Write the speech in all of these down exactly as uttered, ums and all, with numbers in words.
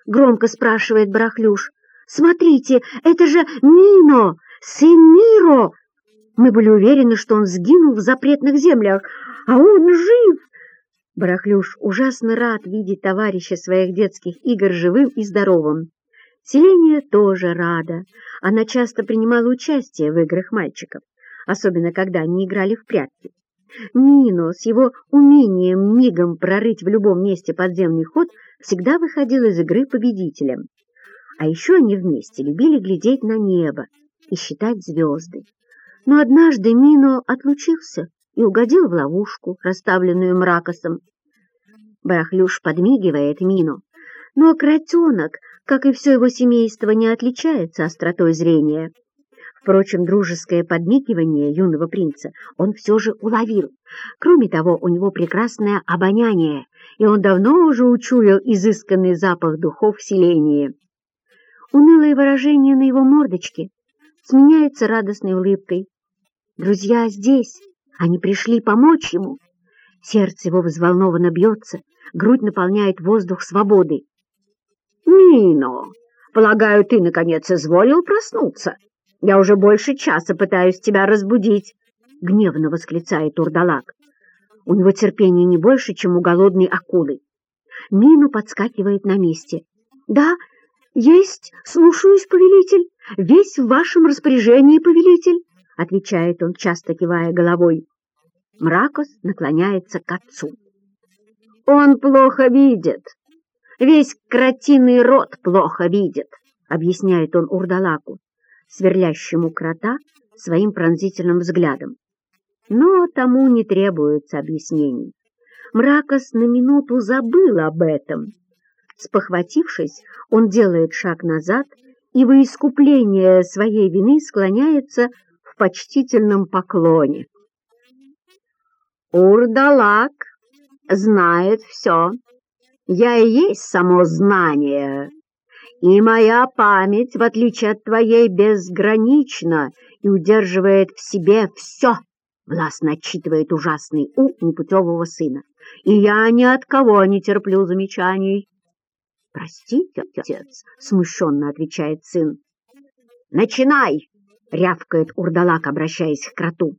громко спрашивает Барахлюш. «Смотрите, это же Мино, сын Миро!» Мы были уверены, что он сгинул в запретных землях, а он жив. Барахлюш ужасно рад видеть товарища своих детских игр живым и здоровым. Селения тоже рада. Она часто принимала участие в играх мальчиков, особенно когда они играли в прятки. Мино с его умением мигом прорыть в любом месте подземный ход всегда выходил из игры победителем. А еще они вместе любили глядеть на небо и считать звезды. Но однажды Мино отлучился и угодил в ловушку, расставленную Мракосом. Барахлюш подмигивает Мино, но кротенок, как и все его семейство, не отличается остротой зрения. Впрочем, дружеское подмигивание юного принца он все же уловил. Кроме того, у него прекрасное обоняние, и он давно уже учуял изысканный запах духов в селении. Унылое выражение на его мордочке сменяется радостной улыбкой. Друзья здесь, они пришли помочь ему. Сердце его взволнованно бьется, грудь наполняет воздух свободы. «Мино, полагаю, ты, наконец, изволил проснуться? Я уже больше часа пытаюсь тебя разбудить», — гневно восклицает Урдалак. У него терпение не больше, чем у голодной акулы. Мино подскакивает на месте. «Да, есть, слушаюсь, повелитель, весь в вашем распоряжении, повелитель», — отвечает он, часто кивая головой. Мракос наклоняется к отцу. «Он плохо видит. Весь кротиный род плохо видит», — объясняет он Урдалаку, сверлящему крота своим пронзительным взглядом. Но тому не требуется объяснений. Мракос на минуту забыл об этом. Спохватившись, он делает шаг назад и во искупление своей вины склоняется в почтительном поклоне. «Урдалак знает все. Я и есть само знание, и моя память, в отличие от твоей, безгранична и удерживает в себе все», — властно отчитывает ужасный у непутевого сына. «И я ни от кого не терплю замечаний». «Простите, отец», — смущенно отвечает сын. «Начинай!» — рявкает Урдалак, обращаясь к кроту.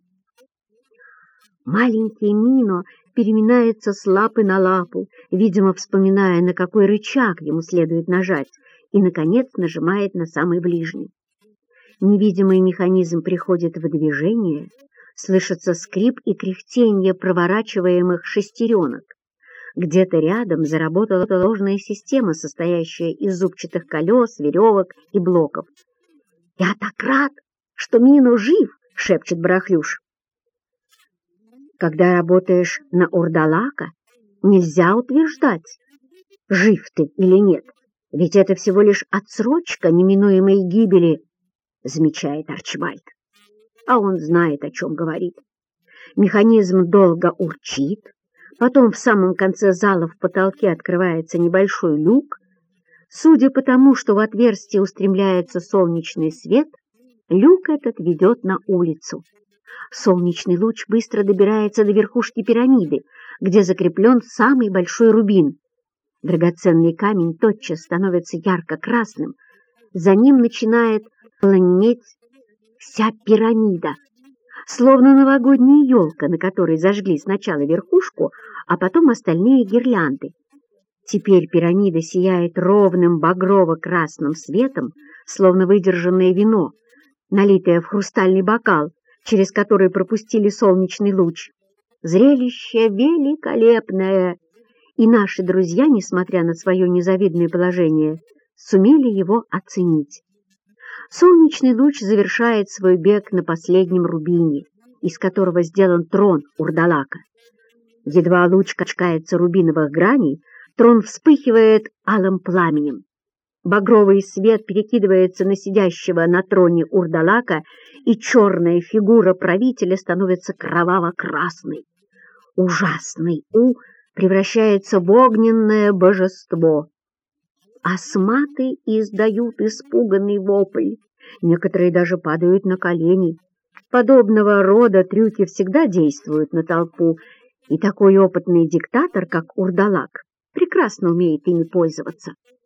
Маленький Мино переминается с лапы на лапу, видимо, вспоминая, на какой рычаг ему следует нажать, и, наконец, нажимает на самый ближний. Невидимый механизм приходит в движение, слышится скрип и кряхтенье проворачиваемых шестеренок. Где-то рядом заработала ложная система, состоящая из зубчатых колес, веревок и блоков. «Я так рад, что Мино жив!» — шепчет Барахлюш. Когда работаешь на Урдалака, нельзя утверждать, жив ты или нет, ведь это всего лишь отсрочка неминуемой гибели, замечает Арчибальд. А он знает, о чем говорит. Механизм долго урчит, потом в самом конце зала в потолке открывается небольшой люк. Судя по тому, что в отверстие устремляется солнечный свет, люк этот ведет на улицу. Солнечный луч быстро добирается до верхушки пирамиды, где закреплен самый большой рубин. Драгоценный камень тотчас становится ярко-красным, за ним начинает пламенеть вся пирамида, словно новогодняя елка, на которой зажгли сначала верхушку, а потом остальные гирлянды. Теперь пирамида сияет ровным багрово-красным светом, словно выдержанное вино, налитое в хрустальный бокал, через который пропустили солнечный луч. Зрелище великолепное, и наши друзья, несмотря на свое незавидное положение, сумели его оценить. Солнечный луч завершает свой бег на последнем рубине, из которого сделан трон Урдалака. Едва луч качается рубиновых граней, трон вспыхивает алым пламенем. Багровый свет перекидывается на сидящего на троне Урдалака, и черная фигура правителя становится кроваво-красной. Ужасный У превращается в огненное божество. Асматы издают испуганный вопль, некоторые даже падают на колени. Подобного рода трюки всегда действуют на толпу, и такой опытный диктатор, как Урдалак, прекрасно умеет ими пользоваться.